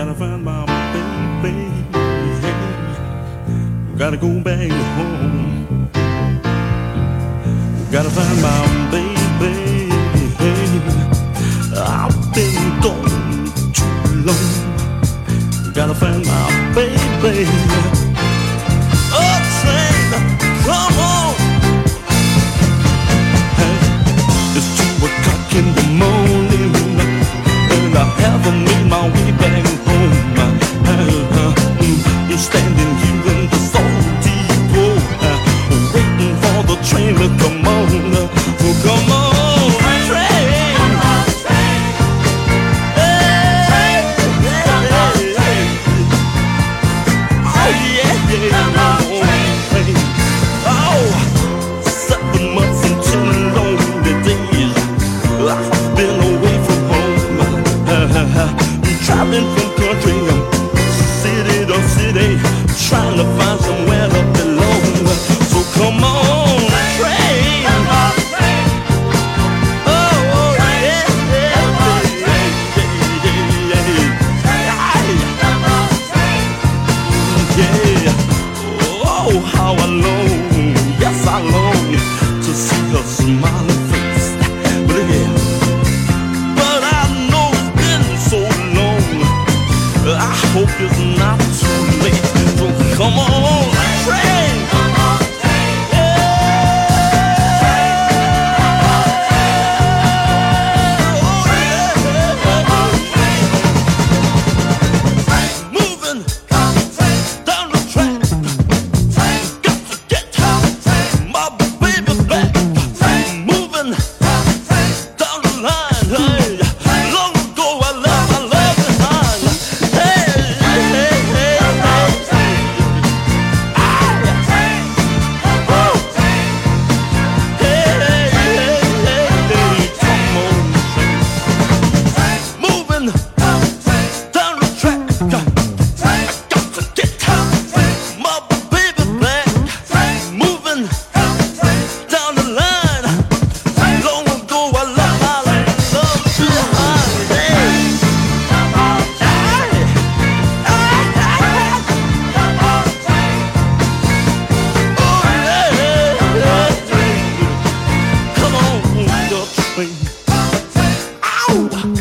Gotta find my baby. Gotta go back home. Gotta find my baby. I've been gone too long. Gotta find my baby. Oh, train, come on. Hey, it's 2:00 in the morning, and I haven't made my way back home. I'm standing here in the salty road, waiting for the train to come on. Oh, come on, train. Hey, oh yeah, yeah. Oh, 7 months and 10 lonely days I've been away from home. Traveling from country, city to city, trying to find somewhere to belong. So come on, train. Oh, yeah, yeah, yeah. Oh, how I long, yes I long to see her smiling face. But yeah, but I know it's been so long. I hope it's not too late. So come on, train. Moving down the track, got to get my baby back. Moving down the line, hey. Long ago I left my love behind. Hey, hey, hey, hey. Woo. Hey, hey, hey, hey, hey. Come on, moving down the track, got to get my baby back. Moving down the line. Long ago I left my love behind. Hey. Oh yeah, come on, your train. Ow.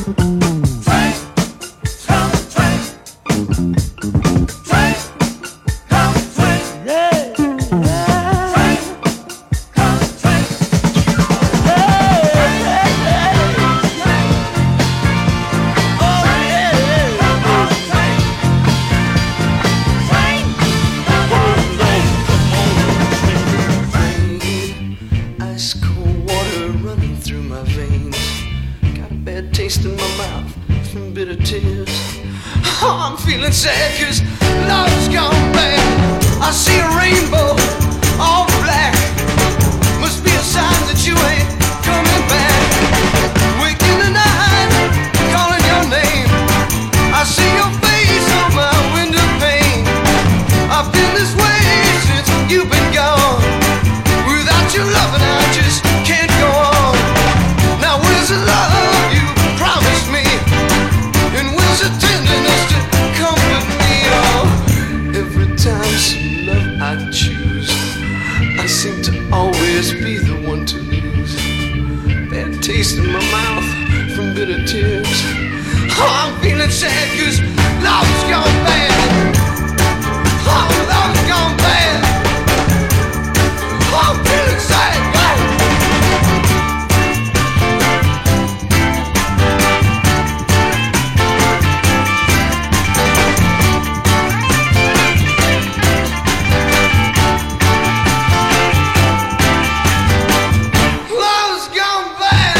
Ice cold water running through my veins. Got a bad taste in my mouth from bitter tears. Oh, I'm feeling sad 'cause love's gone bad. I see a rainbow, all black. Must be a sign that you ain't coming back. Waking the night, calling your name. I see your face on my window pane. I've been this way since you've been gone. Without your loving, I just can't go on. Now where's the love you promised me? And where's the tenderness to comfort me? Oh, every time some love I choose, I seem to always be the one to lose. Bad taste in my mouth from bitter tears. Oh, I'm feeling sad 'cause love's gone bad. Oh, love's gone bad. I'm feeling sad. Love's gone bad.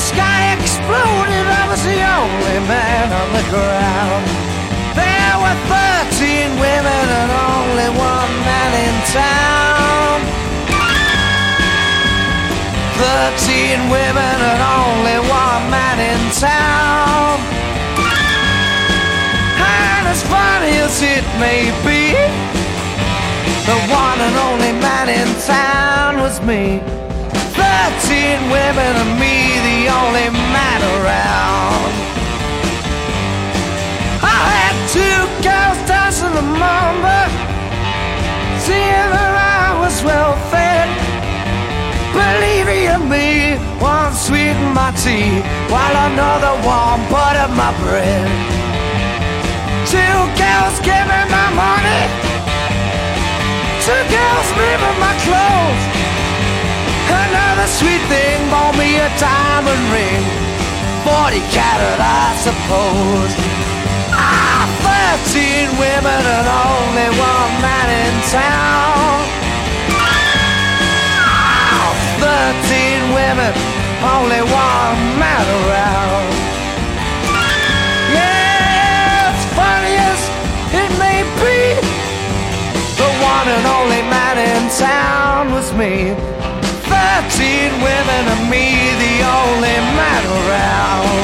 sky exploded, I was the only man on the ground. There were 13 women and only one man in town. 13 women and only one man in town. And as funny as it may be, the one and only man in town was me. 13 women and me, the only man around. I had 2 girls dancing the mamba, seeing that I was well fed. Believe you me, one sweetened my tea, while another one buttered my bread. 2 girls gave me my money, 2 girls made me my clothes. Another sweet thing bought me a diamond ring, 40 carat I suppose. 13 women and only one man in town. 13 women, only one man around. Yeah, as funny as it may be, the one and only man in town was me. 13 women and me, the only man around.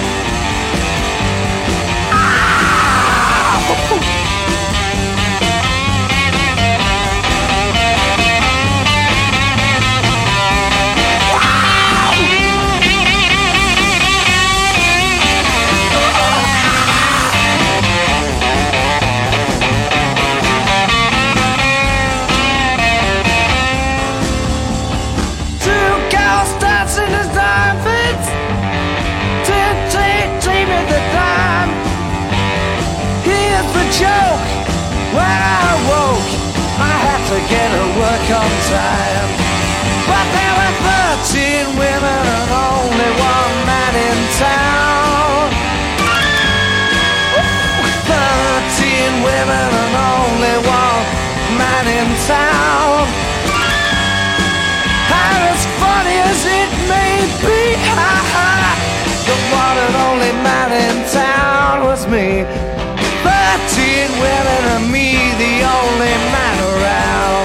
Joke. When I woke, I had to get to work on time. But there were 13 women and only one man in town. 13 women and only one man in town. And as funny as it may be, the one and only man in town was me. 13 women and me, the only man around.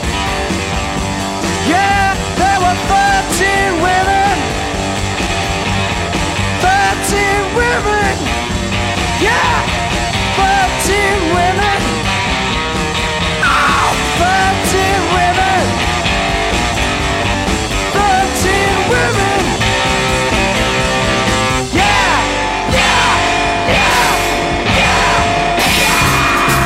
Yeah, there were 13 women, 13 women. Yeah, 13 women. Oh, 13 women, 13 women. Yeah, yeah, yeah, yeah, yeah.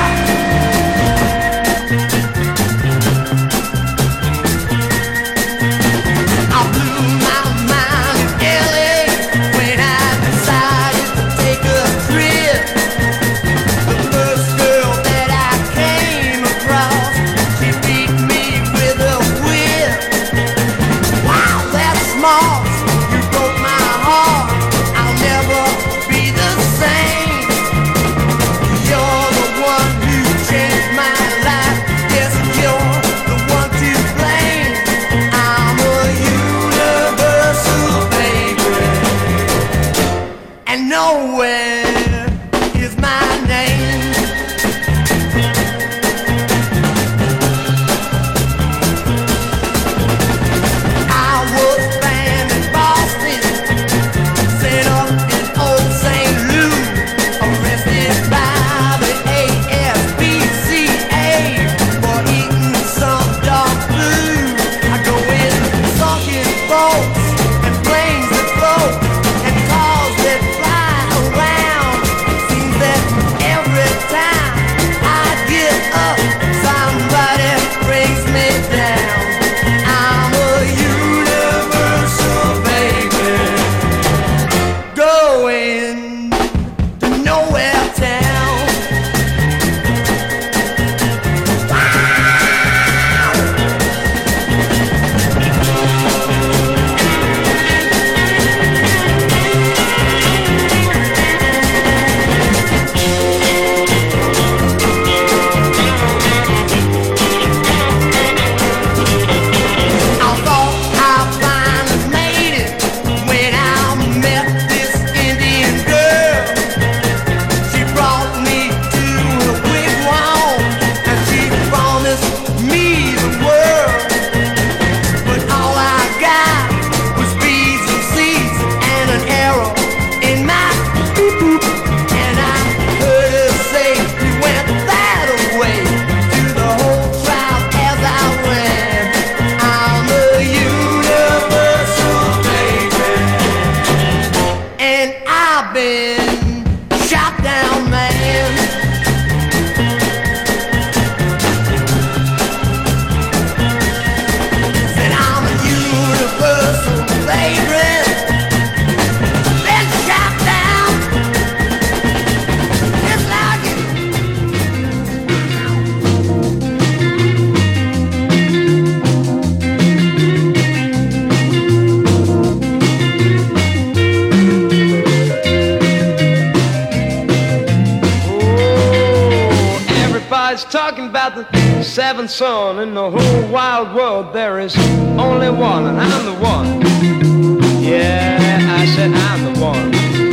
Everybody's talking about the seventh son. In the whole wide world there is only one, and I'm the one. Yeah, I said I'm the one.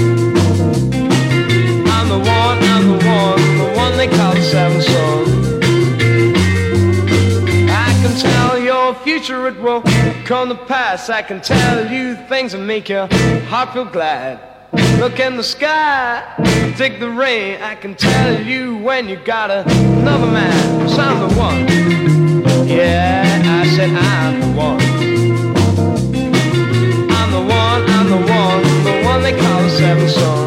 I'm the one, I'm the one they call the seventh son. I can tell your future, it will come to pass. I can tell you things that make your heart feel glad. Look in the sky, take the rain. I can tell you when you got another man. 'Cause I'm the one. Yeah, I said I'm the one. I'm the one, the one they call the seventh son.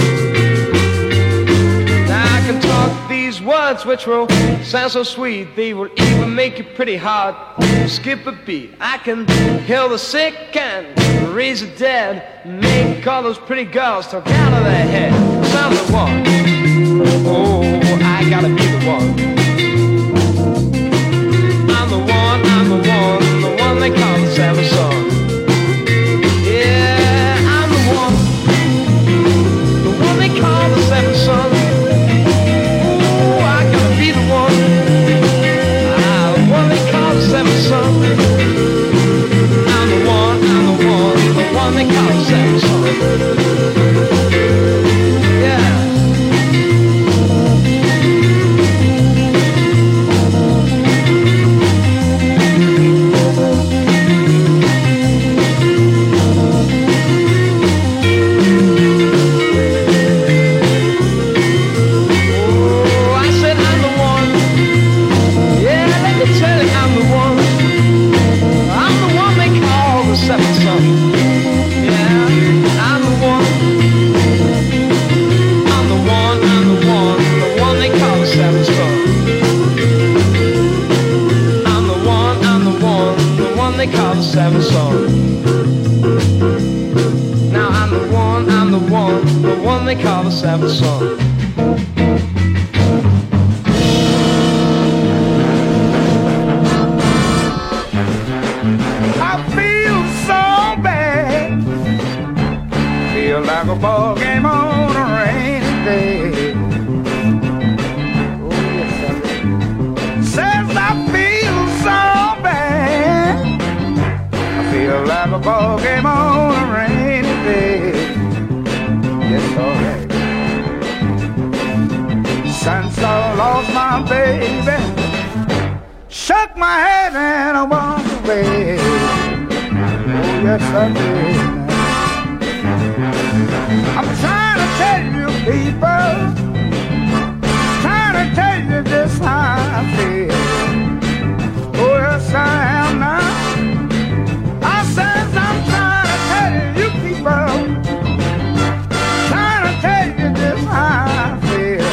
Now I can talk these words which will sound so sweet. They will even make you pretty hard skip a beat. I can heal the sick and raise the dead, make all those pretty girls talk out of their head. 'Cause I'm the one. Oh, I gotta be the one. I'm the one, the one they call the seventh son. Yeah, I'm the one they call the seventh son. Oh, I gotta be the one. The one they call the seventh son. I'm the one they call the seventh son. Yeah. They call the seventh son. Now I'm the one they call the seventh son. I feel so bad, feel like a ball game on a rainy day. Oh, yes, I do. Says I feel so bad, feel like a ball game on a rainy day. Yes, alright. Since I lost my baby, shook my head and I walked away. Oh, yes, I did. I'm trying to tell you people, trying to tell you just how I feel. Oh, yes, I am now. I'm trying to tell you people, trying to tell you just how I feel.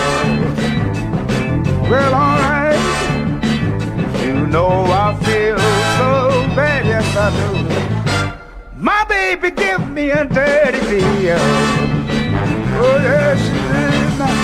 Well, alright, you know I feel so bad, yes I do. My baby give me a dirty deal. Oh yes, she did now.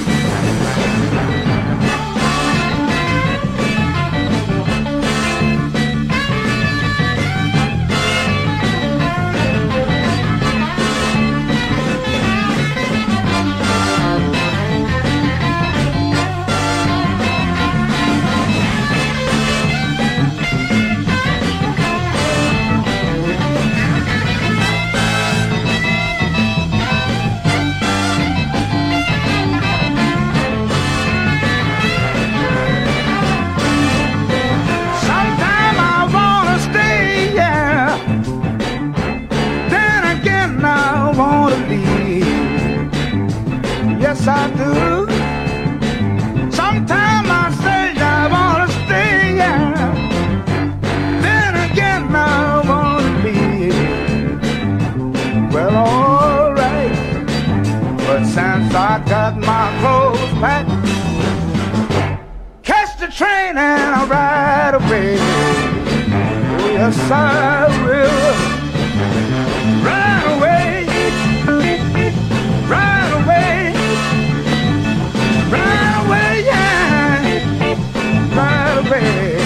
Yes, I do. Sometimes I say I wanna stay, yeah. Then again I wanna leave. Well, alright. But since I got my clothes packed, catch the train and I'll ride away. Oh, yes, I will. Ride away. Ride away. Ride away, yeah. Ride away.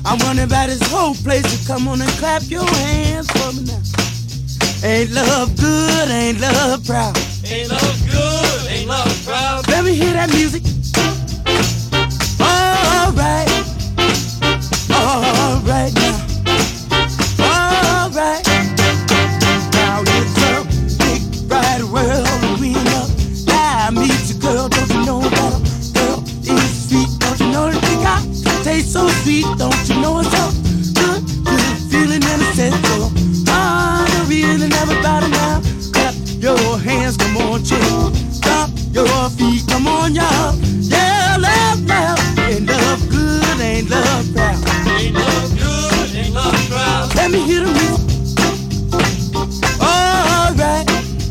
I want everybody this whole place to come on and clap your hands for me now. Ain't love good, ain't love proud. Ain't love good, ain't love proud. Let me hear that music. All right now. All right. Now it's a big bright world and we up. I meet your girl, don't you know that a girl is sweet? Don't you know that they got taste so sweet? Don't you know it's so good? Good feeling and it says so. The feeling, everybody now. Clap your hands, come on, chick. Stomp your feet, come on, y'all. Yeah, love. Ain't love good, ain't love proud. Ain't love good, ain't love proud. Let me hear the music. All right.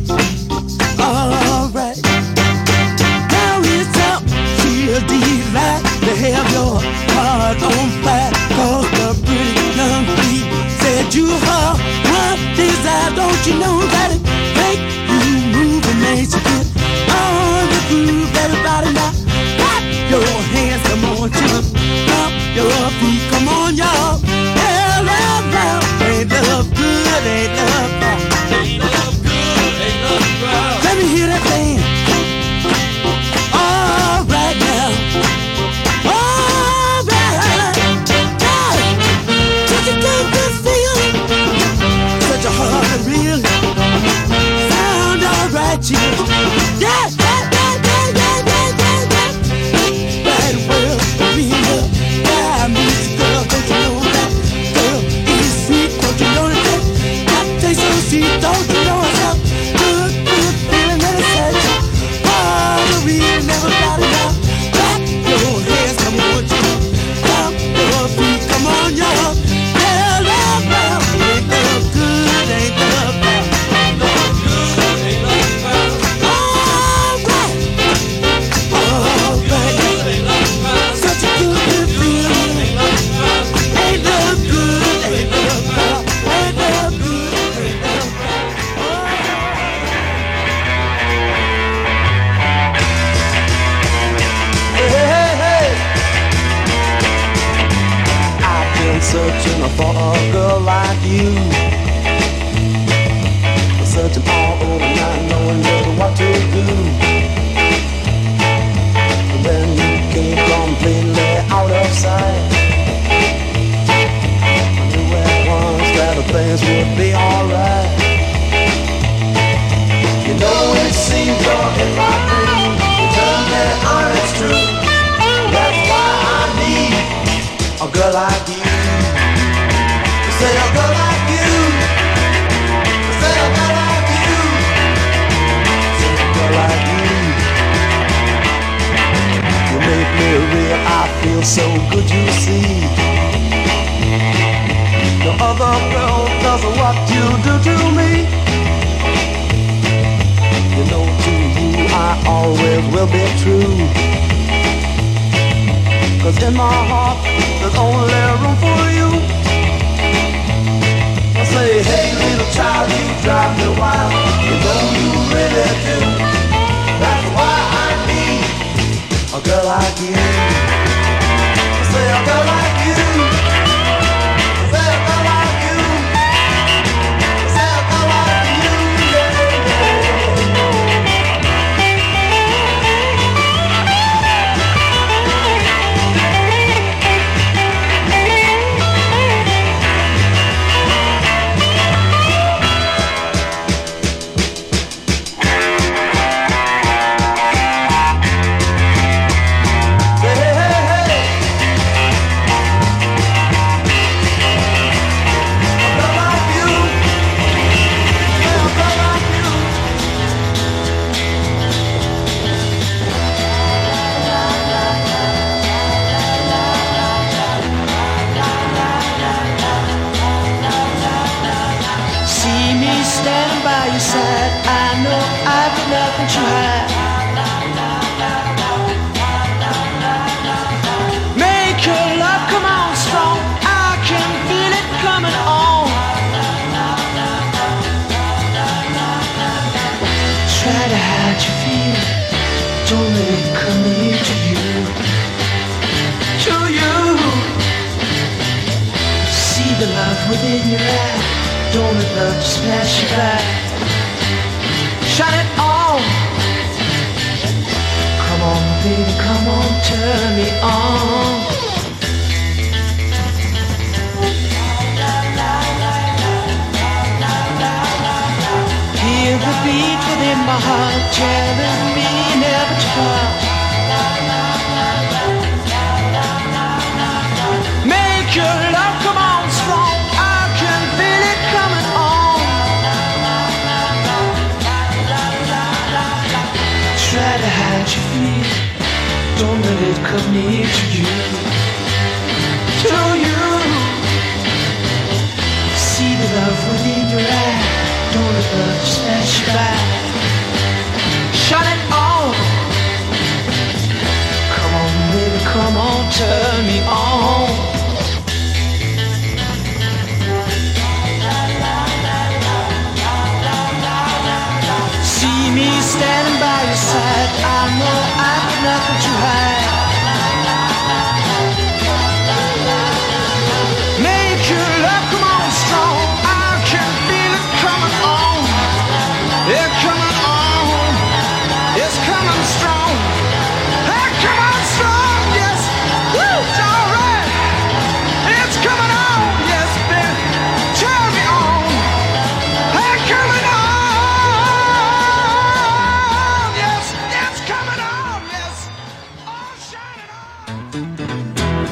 Now it's out, she'll delight to have your heart on fire. Cause the pretty young lady said you are one desire. Don't you know that it make you move and makes you get on the groove? Everybody now, clap your hands, come on, children. Stomp your feet, come on, y'all. Yeah, love. Ain't love good, ain't love proud. Ain't love good, ain't love proud. Let me hear that thing. All right now. All right. Yeah. Such a good feeling. Such a hard and real. Sound all right, chicks. Yeah. Right well, me up. Yeah, music girl, don't you know that? Girl, is sweet, don't you know that? That tastes so sweet, don't you know it's up? Good feeling that it says. Oh, the real never got it out. Clap your hands, come on, y'all. Stomp your feet, come on, y'all. Yeah, love. Ain't love good, ain't love proud. Ain't love good, ain't love proud. All right. Good, ain't love proud. Such a good feeling. Ain't love proud. Ain't love good, ain't love proud. Ain't love good, ain't love proud. Hey. I've been searching for a girl like you. Searching all over, not knowing just what to do. And then you came completely out of sight. I knew at once that things would be alright. You know it seems you're in my dream. You tell me it's true. That's why I need a girl like you. Say a girl like you. Say a girl like you. Say a girl like you. You make me real, I feel so good, you see. No other girl does what you do to me. You know to you I always will be true. Cause in my heart there's only room for you. I say, hey little child, you drive me wild. You know you really do. That's why I need a girl like you. I say a girl like you. I say a girl like you. I say a girl like you, love within your eye. Don't let love just pass you by. Shine it on. Come on, baby, come on, turn me on. Hear the beat within my heart, telling me never to part. Make your love come on strong, I can feel it coming on. Try to hide your fear, don't let it come near to you. To you. See the love within your eye, don't let love just pass you by. Shine it on. Come on, baby, come on, turn me on. See me standing by your side, I know I got nothing to hide. Make your love come on strong, I can feel it coming on. Yeah, coming on, it's coming strong. Hey, come on strong, yes, woo, it's alright. It's coming on, yes, baby, turn me on. Hey, coming on, yes, it's coming on, yes, all shining on.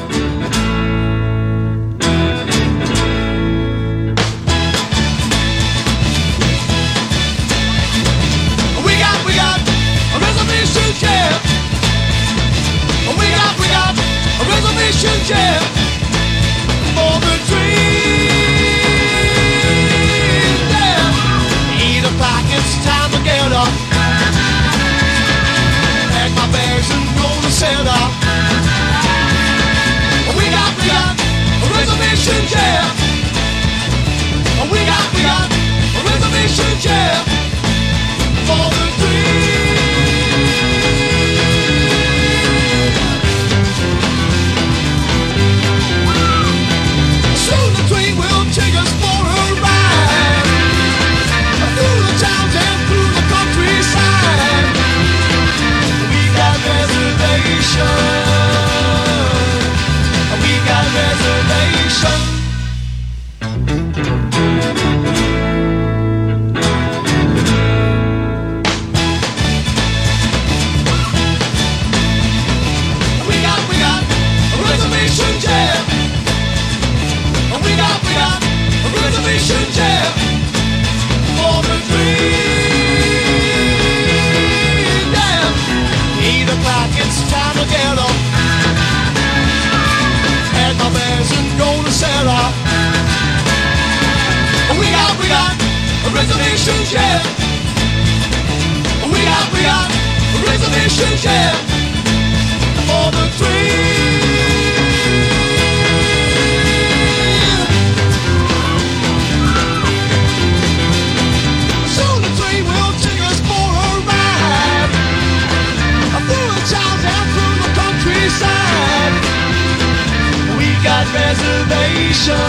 We got a reservation jam. We got a reservation jam for the dream. Yeah. 8 o'clock, it's time to get up. Pack my bags and go to set up. We got a reservation jam. We got a reservation jam for the dream. Soon the train will take us for a ride through the towns and through the countryside. We got reservation. We got reservation. Reservation jam for the dream. Yeah. 8 o'clock, it's time to get up. Pack my bags and go to set up. We got a reservation jam. We got a reservation jam for the dream. Reservation.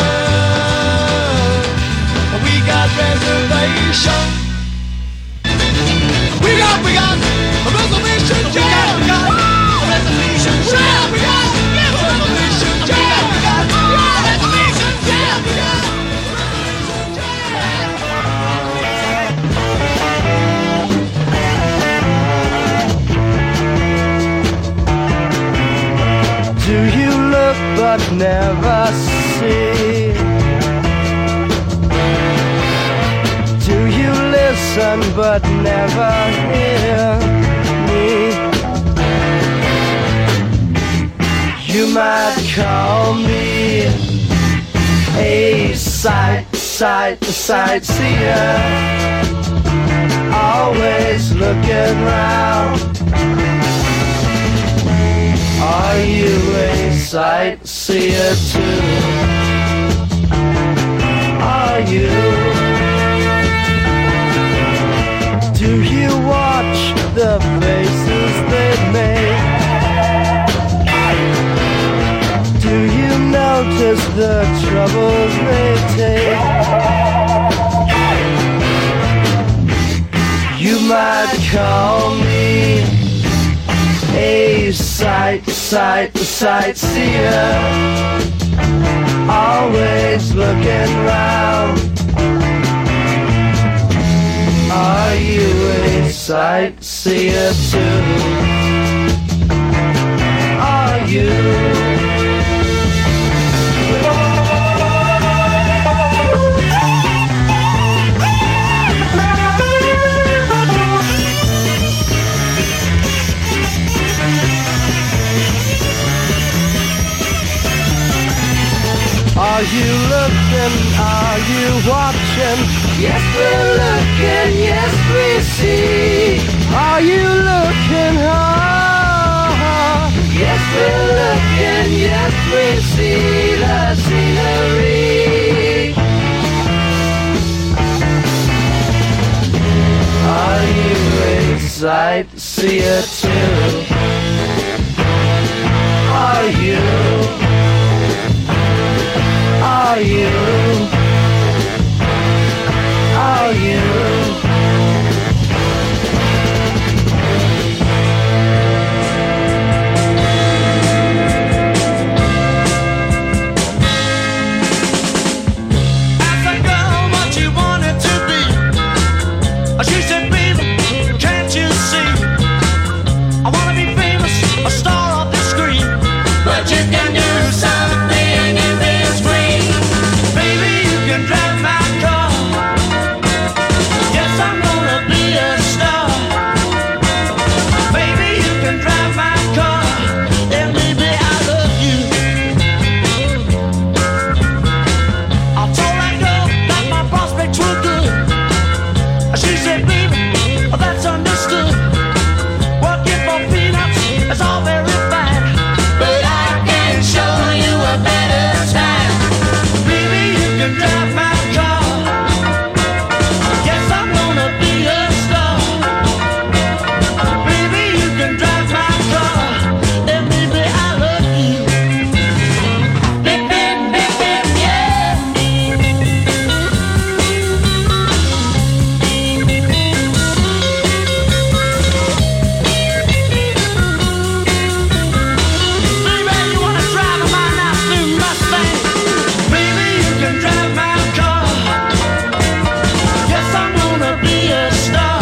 We got reservation. We got a reservation jam. We got a reservation jam. We got a reservation jam. We got a reservation jam. We got Do you look but never see? Do you listen but never hear me? You might call me a sightseer, always looking round. Are you a sightseer too? Are you? Do you watch the faces they make? Do you notice 'cause the troubles they take. You might call me a sightseer, always looking round. Are you a sightseer too? Are you? Are you looking? Are you watching? Yes, we're looking. Yes, we see. Are you looking hard? Yes, we're looking. Yes, we see the scenery. Are you a sightseer too? Are you? Are you? Are you? Asked that girl what she wanted to be. She said, baby, can't you see? I wanna be famous, a star of the screen. But you can do something in between. Baby, you can drive my car. Yes, I'm gonna be a star. Baby, you can drive my car. And baby, I love you. I told that girl that my prospects were good. She said, baby, that's understood. Working for peanuts is all very fine, but I can show you a better time. Baby, you can drive my car. Yes, I'm gonna be a star. Baby, you can drive my car. And baby, I love you. Bip, bip, bip, bip, yeah. Baby, you wanna drive my nice new Mustang? Baby, you can drive my car. Yes, I'm gonna be a star.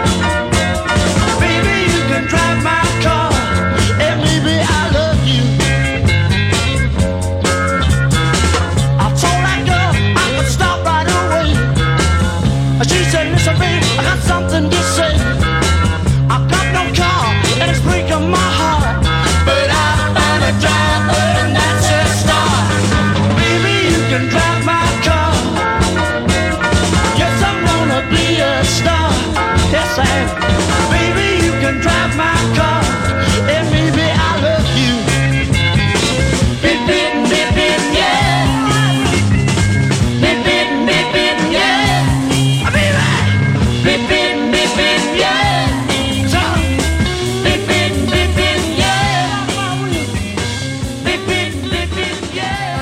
Baby, you can drive my car. And baby, I love you. I told that girl I could stop right away. She said, listen, babe, I got something to say. I've got no car, and it's breaking my heart, but I found a driver, and that's a star. Baby, you can drive my car. Yes, I'm gonna be a star. Yes, I am. Baby, you can drive my car. And baby, I love you. Bip, bip, bip, bip, yeah. Bip, bip, bip, bip, yeah. Baby, bip, bip, bip, bip, yeah. So, bip, bip, bip, bip, yeah. Bip, bip, bip, bip, yeah.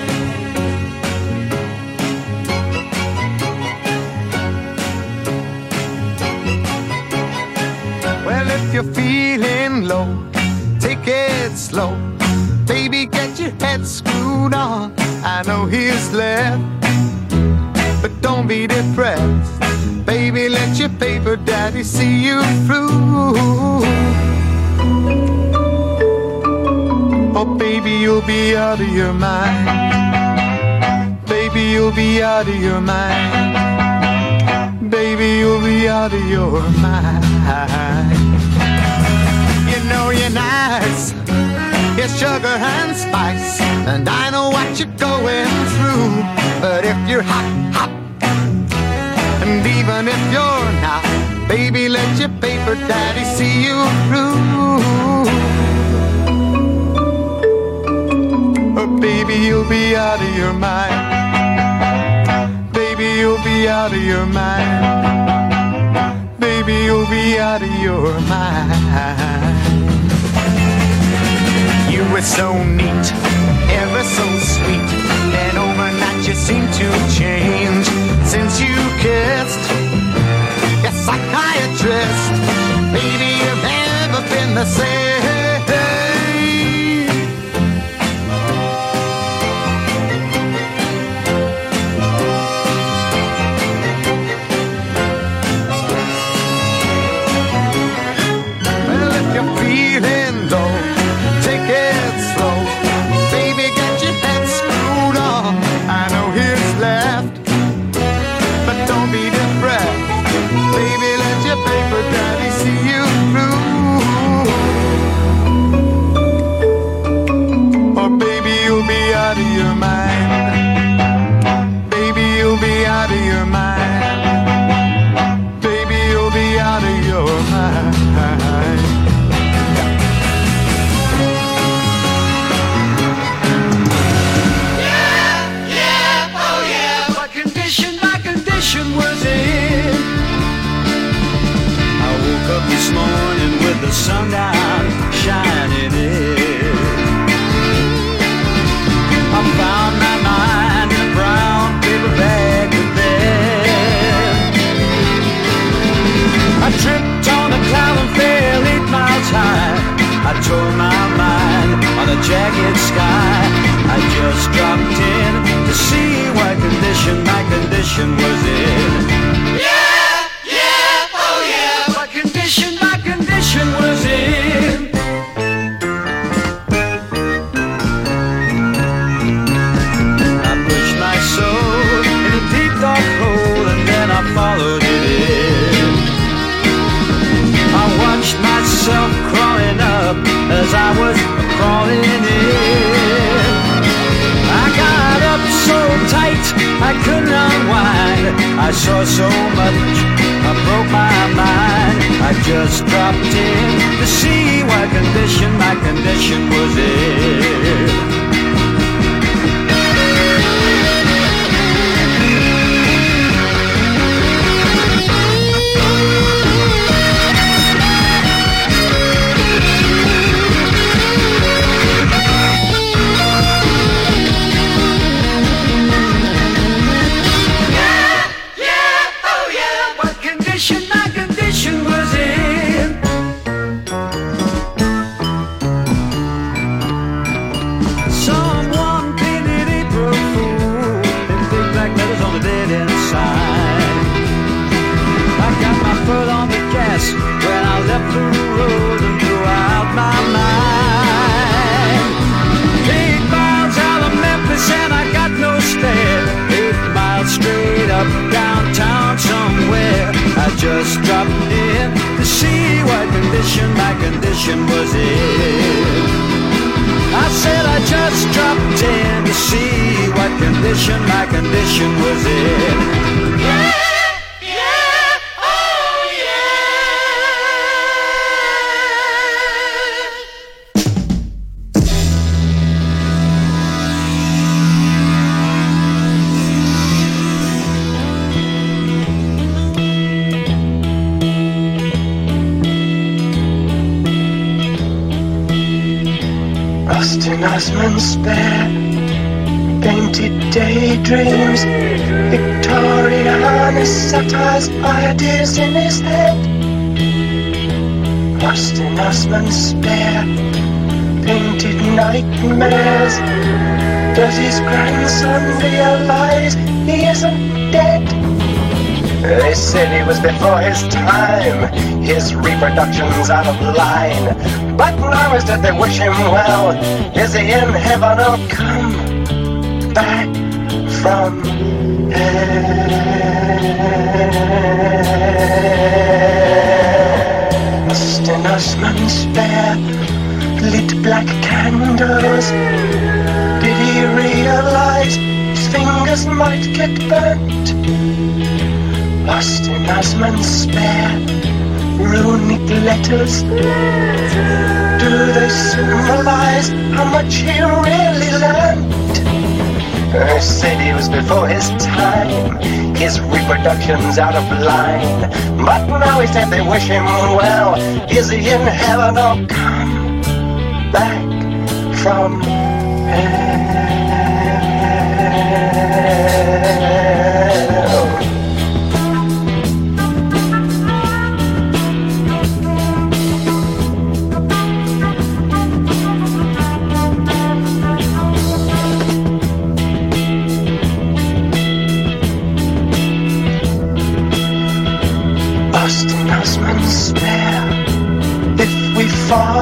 Well, if you're feeling low, take it slow. Baby, get your head screwed on. I know he's left, but don't be depressed. Baby, let your paper daddy see you through. Oh, baby, you'll be out of your mind. Baby, you'll be out of your mind. Baby, you'll be out of your mind. You know you're nice, you're sugar and spice, and I know what you're going through. But if you're hot, hot, and even if you're not, baby, let your paper daddy see you through. Oh, baby, you'll be out of your mind. Baby, you'll be out of your mind. Baby, you'll be out of your mind. You were so neat ever so sweet. And overnight you seem to change since you kissed. Yes, psychiatrist, baby, you've never been the same. Well, if you're feeling low, take it slow. Baby, get your head screwed on. I know he's left, but don't be depressed. Baby, let your paper daddy see you through. Or baby, you'll be out of your mind. Baby, you'll be out of your mind. Baby, you'll be out of your mind. What condition was in? I woke up this morning with the sun down shining in. I found my mind in a brown paper bag to bed. I tripped on a cloud and fell 8 miles high. I tore my mind on a jagged sky. I just dropped in to see what condition my condition was in. What condition my condition was in. I pushed my soul in a deep dark hole and then I followed it in. I watched myself crawling up as I was crawling in. I got up so tight I couldn't unwind. I saw so much, I broke my mind. I just dropped in to see what condition my condition was in. My condition was in. Someone painted April Fool in big black letters on the dead end sign. I got my foot on the gas when I left the road and threw out my mind. 8 miles out of Memphis and I got no spare. 8 miles straight up downtown somewhere. I just dropped in to see what condition my condition was in. I said I just dropped in to see what condition my condition was in. Austin Osman spare, painted daydreams, Victoriana satires, ideas in his head. Austin Osman spare, painted nightmares. Does his grandson realize he isn't dead? They said he was before his time, his reproduction's out of line. But now is that they wish him well. Is he in heaven or come back from hell? Austin Osman spare, lit black candles. Did he realize his fingers might get burnt? Austin Osman spare, runic letters. Do they symbolize how much he really learned? They said he was before his time, his reproduction's out of line. But now he's dead, they wish him well. Is he in heaven or come back from hell?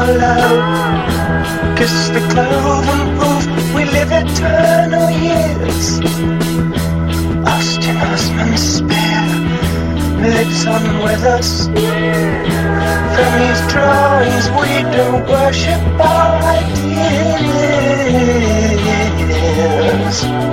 love. Kiss the clover roof, we live eternal years. Austin Osman spare lives on with us. From these drawings we do worship our ideas.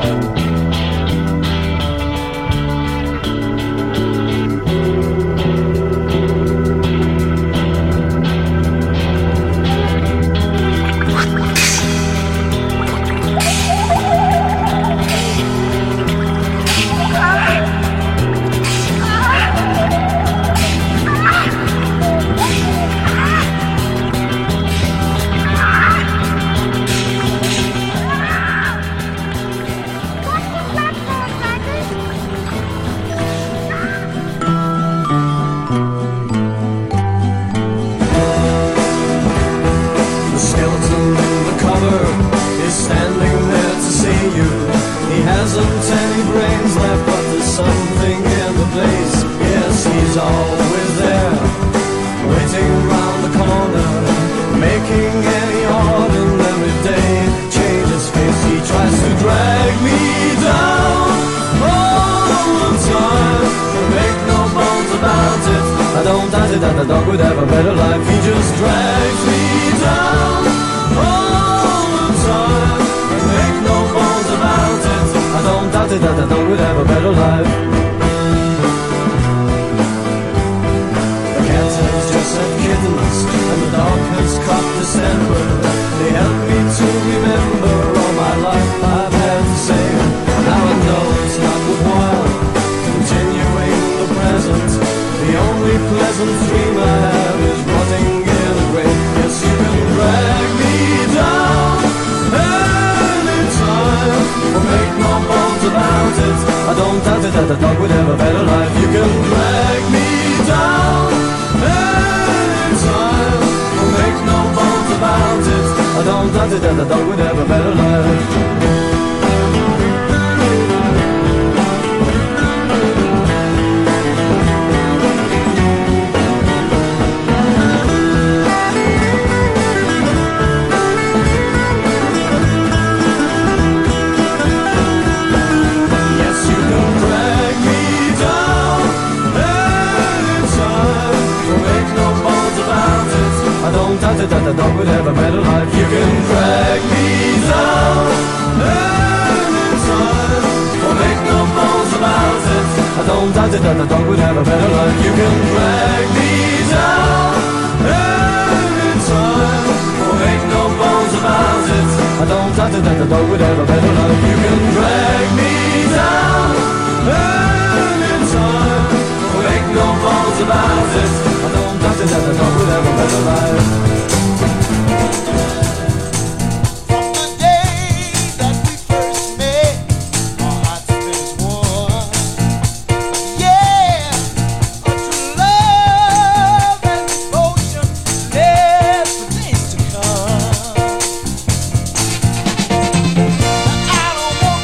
That the dog would have a better life. He just drags me down all the time. And make no bones about it, I don't doubt it that the dog would have a better life. The cat has just had kittens, and the dog has caught December. They help me to remember all my life I've had to say. Now I know it's not worthwhile continuing the present. The only pleasant dream I have is rotting in a grave. Yes, you can drag me down anytime, or make no bones about it. I don't doubt it that the dog would have a better life. You can drag me down anytime, or make no bones about it. I don't doubt it that the dog would have a better life. That the dog would have a better life. You can drag me down anytime, or make no bones about it. I don't doubt it that the dog would have a better life. You can drag me down anytime, or make no bones about it. I don't doubt it that the dog would have a better life. You can drag me down anytime, or make no bones about it. I don't doubt it that the dog would have a better life. I don't want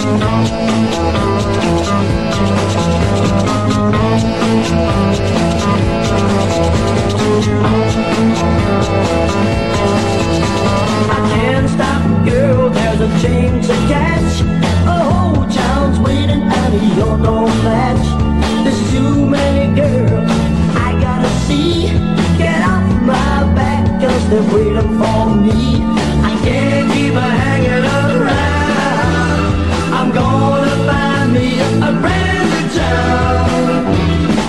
I can't stop, girl, there's a chain to catch. A whole town's waiting and you're no match. There's too many girls I gotta see. Get off my back, cause they're waiting for me. I can't keep hanging around. I'm gonna find me a brand new town.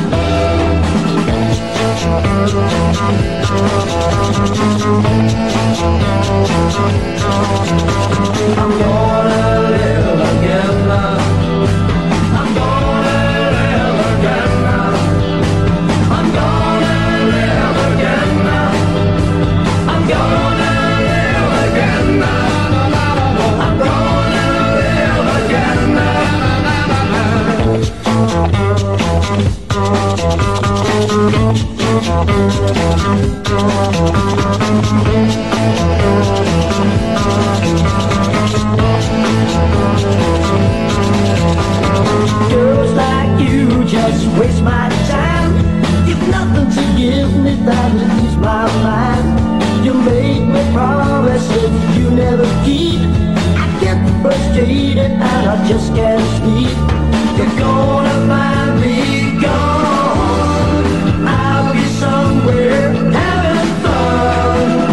I'm gonna live again now. I'm gonna live again now. I'm gonna live again now. I'm gonna live again now. I'm gonna live again Girls like you just waste my time. You've nothing to give me that will ease my mind. You make me promises you never keep. I get frustrated and I just can't sleep. You're gonna find me gone. I'll be somewhere having fun.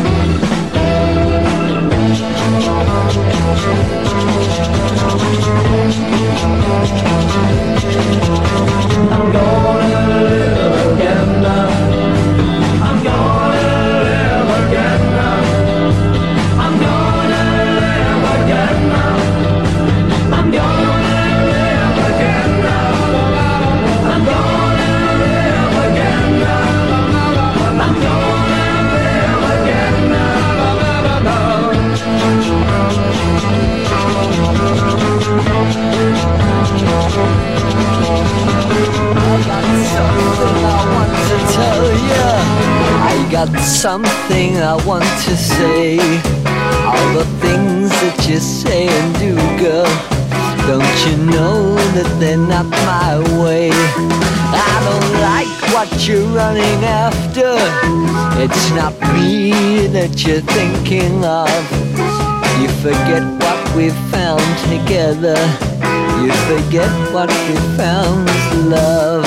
I'm gonna live again now. I'm gonna live again now. I'm gonna live again now. I'm gonna live again now. I'm gonna live again now. I'm gonna live again I got something I want to say. All the things that you say and do, girl, don't you know that they're not my way? I don't like what you're running after. It's not me that you're thinking of. You forget what we found together. You forget what we found is love.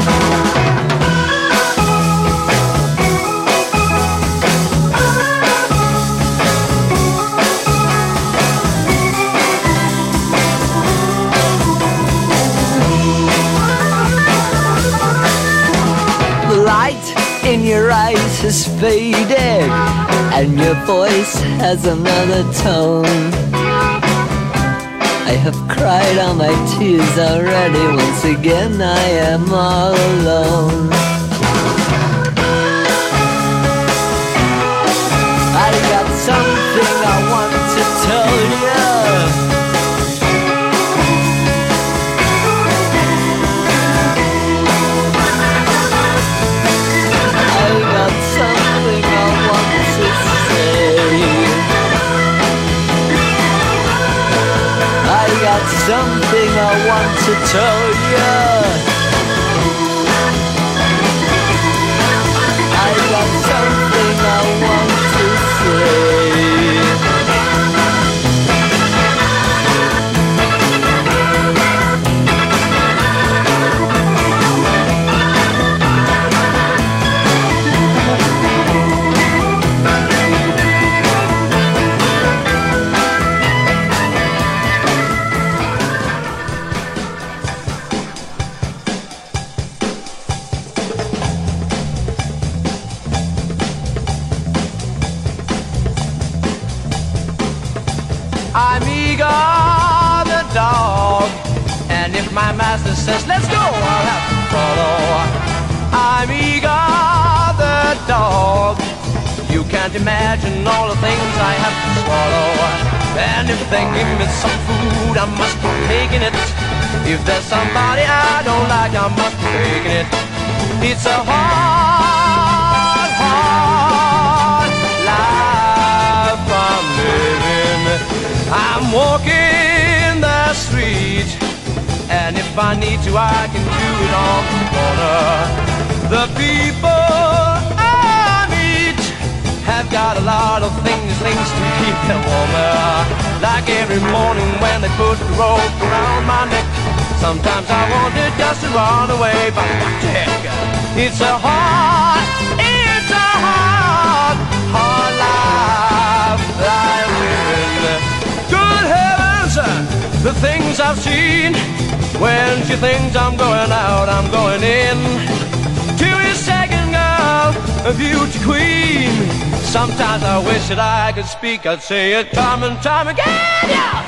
The light in your eyes has faded, and your voice has another tone. I have cried all my tears already. Once again I am all alone. I got something I want to tell you. I got something I want to say. I got something I want to tell you. I got something I want to say. I'm Igor the dog, and if my master says let's go, I'll have to follow. I'm Igor the dog. You can't imagine all the things I have to swallow. And if they give me some food, I must be taking it. If there's somebody I don't like, I must be taking it. It's a hard, hard life I'm living. I'm walking the street And if I need to, I can do it on the corner. The people I meet have got a lot of things to keep them warmer. Like every morning when they put the rope around my neck. Sometimes I wanted just to run away, but what the heck? It's a hard life I'm living. Good heavens, the things I've seen. When she thinks I'm going out, I'm going in. To his second girl, a beauty queen. Sometimes I wish that I could speak. I'd say it time and time again, yeah!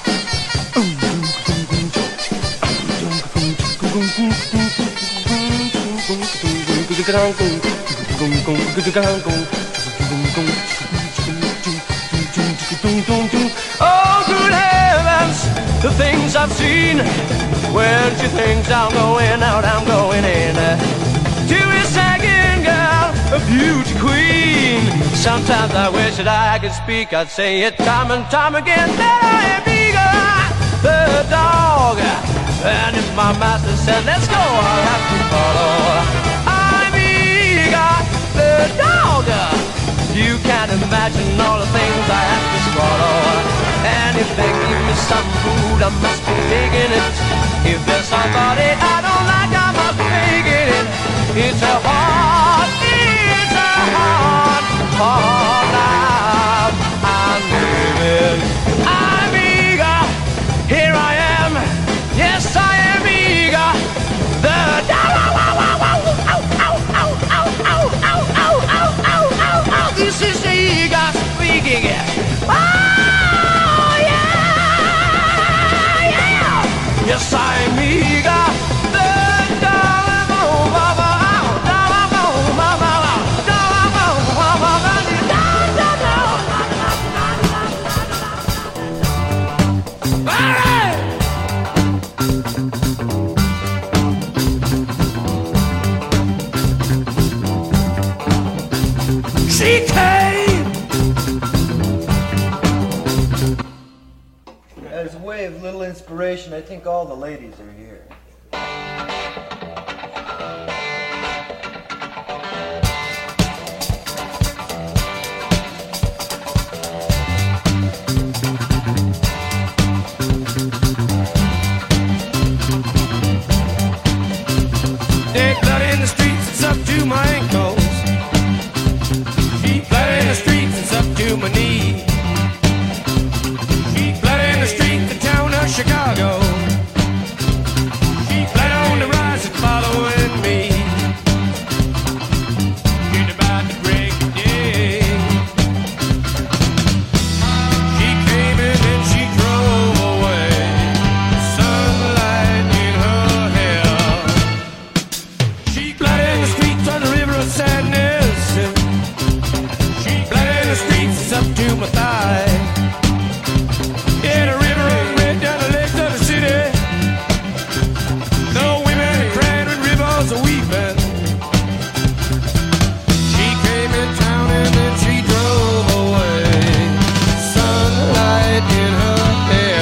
Oh, good heavens, the things I've seen. When she thinks I'm going out, I'm going in. To a second girl, a beauty queen. Sometimes I wish that I could speak. I'd say it time and time again that I am Eager, the dog. And if my master says let's go, I'll have to follow. I'm Eager, the dog. You can't imagine all the things I have to swallow. And if they give me some food, I must be taking it. If there's somebody I don't like, I must be taking it. It's a hard life I'm living. I'm eager, here I am. Yes, I am eager. The this is the eager speaking. Oh yeah, yeah. Yes, I'm eager. She came. As a way of little inspiration, I think all the ladies are here. Dead blood in the streets, it's up to my ankles. Blood in the streets, it's up to my knees. Blood in the streets, the town of Chicago. Blood on the rise and following me. It's about to break of day. She came in and she drove away. Sunlight in her hair. Blood in the streets on the river of sadness. Blood in the streets, it's up to my thigh. Yeah, the river runs red down the legs of the city. No women are crying when rivers are weeping. She came in town and then she drove away. Sunlight in her hair.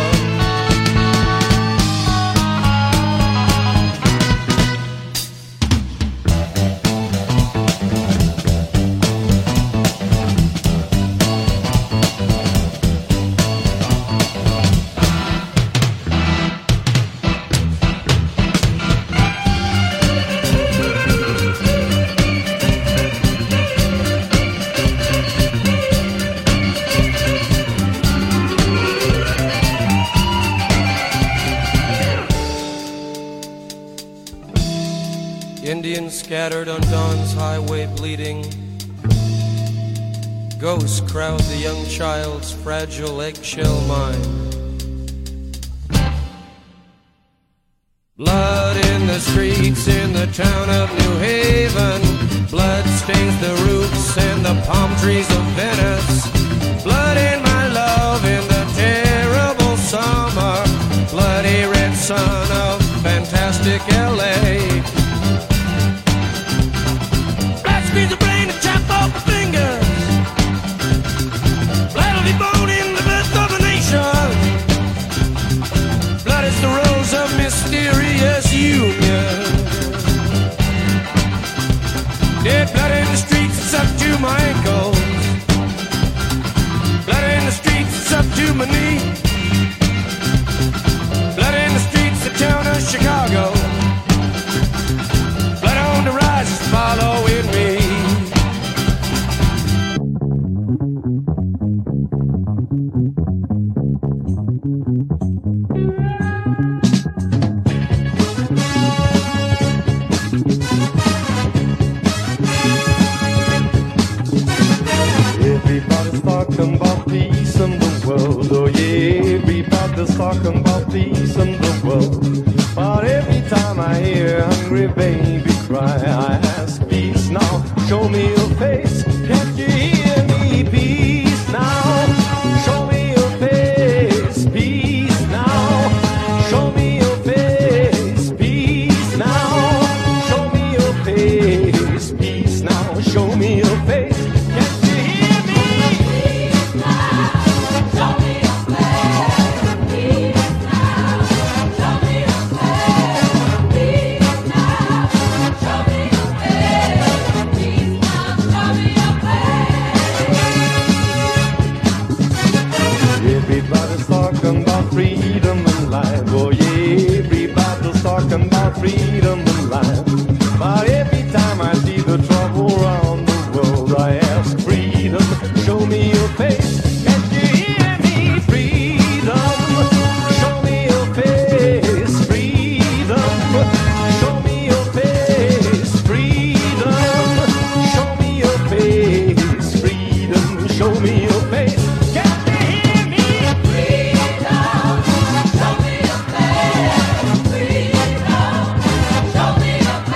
Indians scattered on dawn's highway bleeding. Ghosts crowd the young child's fragile eggshell mind. Blood in the streets in the town of New Haven. Blood stains the roofs and the palm trees of Venice. Blood in my love in the terrible summer. Bloody red sun of fantastic LA. Blood squeeze the brain and chop off the fingers. Blood will be born in the birth of a nation. Blood is the rose of about peace in the world. Oh yeah, everybody's talking about peace in the world. But every time I hear hungry baby cry, I ask peace now, show me your face. Can't you hear me? Peace now, show me your face. Peace now, show me your face. Peace now, show me your face. Peace now, show me your face. Can't you hear me? Peace now, show me your face. Peace now, show me your face. Peace now, show me your face. Peace now, show me your face. Everybody's talking about freedom and life. Oh yeah, everybody's talking about freedom and life. But every time I see the trouble around the world, I ask freedom, show me your face. Can't you hear me? Freedom, show me your face. Freedom, show me your face. Freedom, show me your face. Freedom, show me your face. Can't you hear me? Freedom, show me your face. Freedom, show me your face.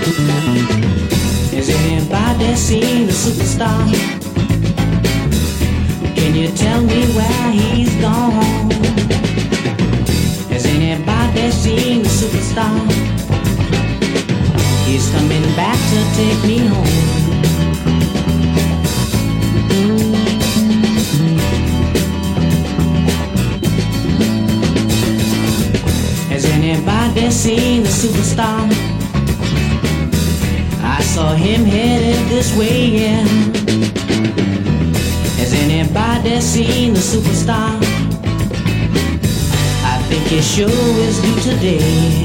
Has anybody seen a superstar? Can you tell me where he's gone? Has anybody seen a superstar? He's coming back to take me home. Has anybody seen a superstar? I saw him headed this way, yeah. Has anybody seen the superstar? I think his show is due today.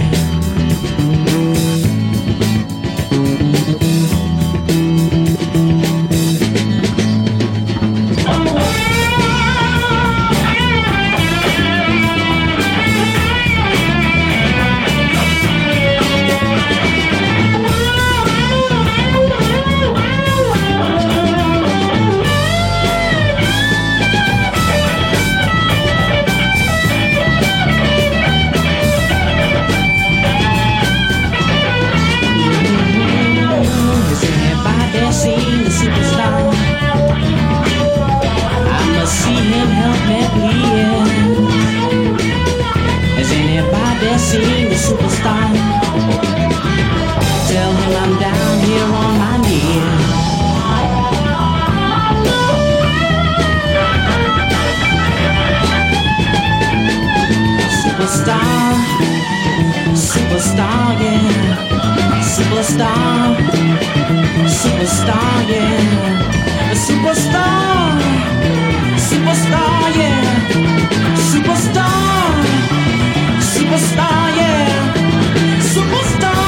Seen the superstar. Tell him I'm down here on my knees. Superstar, superstar, yeah. Superstar, superstar, yeah. Superstar, superstar, yeah. Superstar. Superstar, yeah, superstar.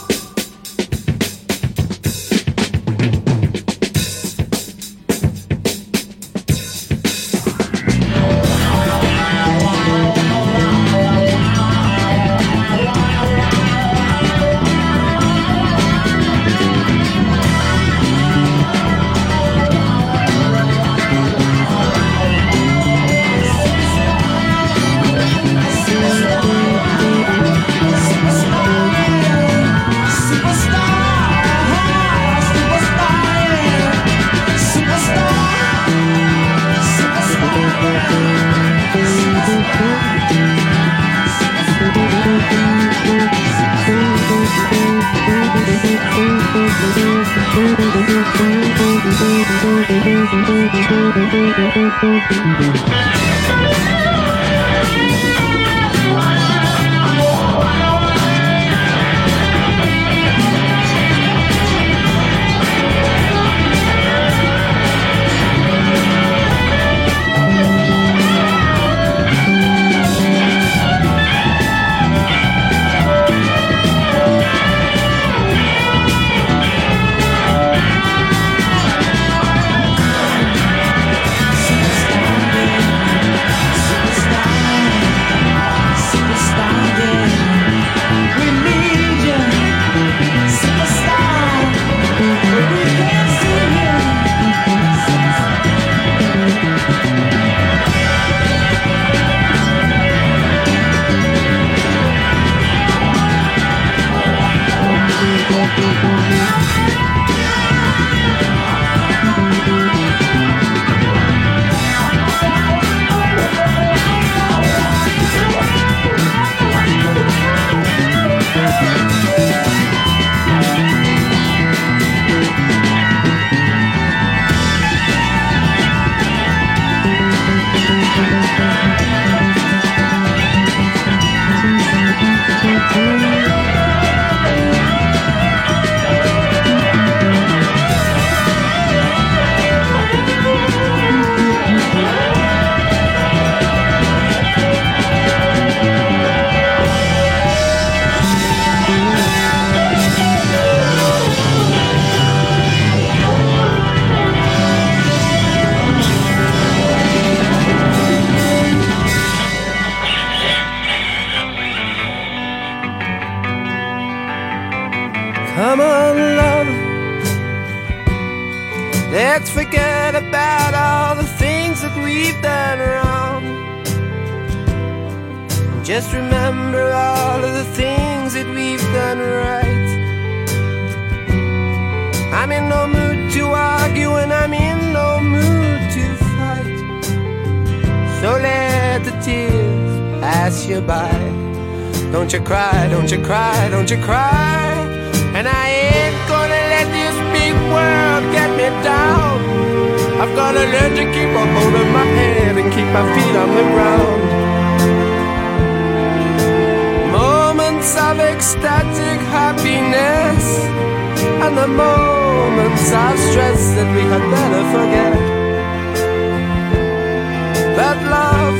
Come on, love, let's forget about all the things that we've done wrong. Just remember all of the things that we've done right. the tears pass you by. Don't you cry, don't you cry, don't you cry. And I ain't gonna let this big world get me down. I've gotta learn to keep a hold of my head and keep my feet on the ground. Moments of ecstatic happiness and the moments of stress that we had better forget. That love,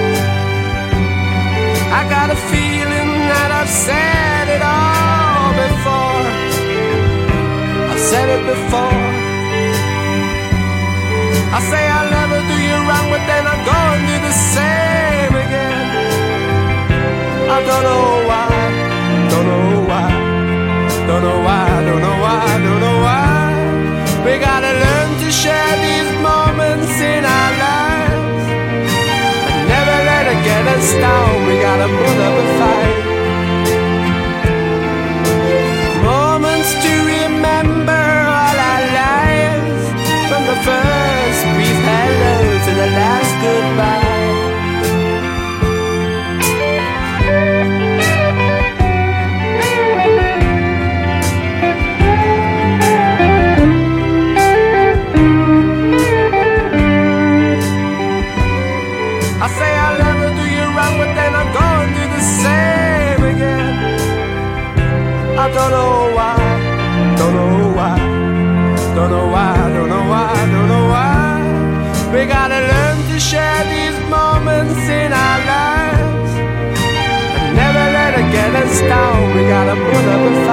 I got a feeling that I've said it all before. I've said it before. I say I'll never do you wrong, but then I'm going to do the same again. I don't know why, don't know why, don't know why, don't know why, don't know why. We gotta learn to share these moments in our lives and never let it get us down. We gotta put up a fight. Moments to remember all our lives, from the first brief hello to the last goodbye. I say I'll never do you wrong, but then I'm going to do the same again. I don't know why, don't know why, don't know why, don't know why, don't know why. We gotta learn to share these moments in our lives and never let it get us down. We gotta put up a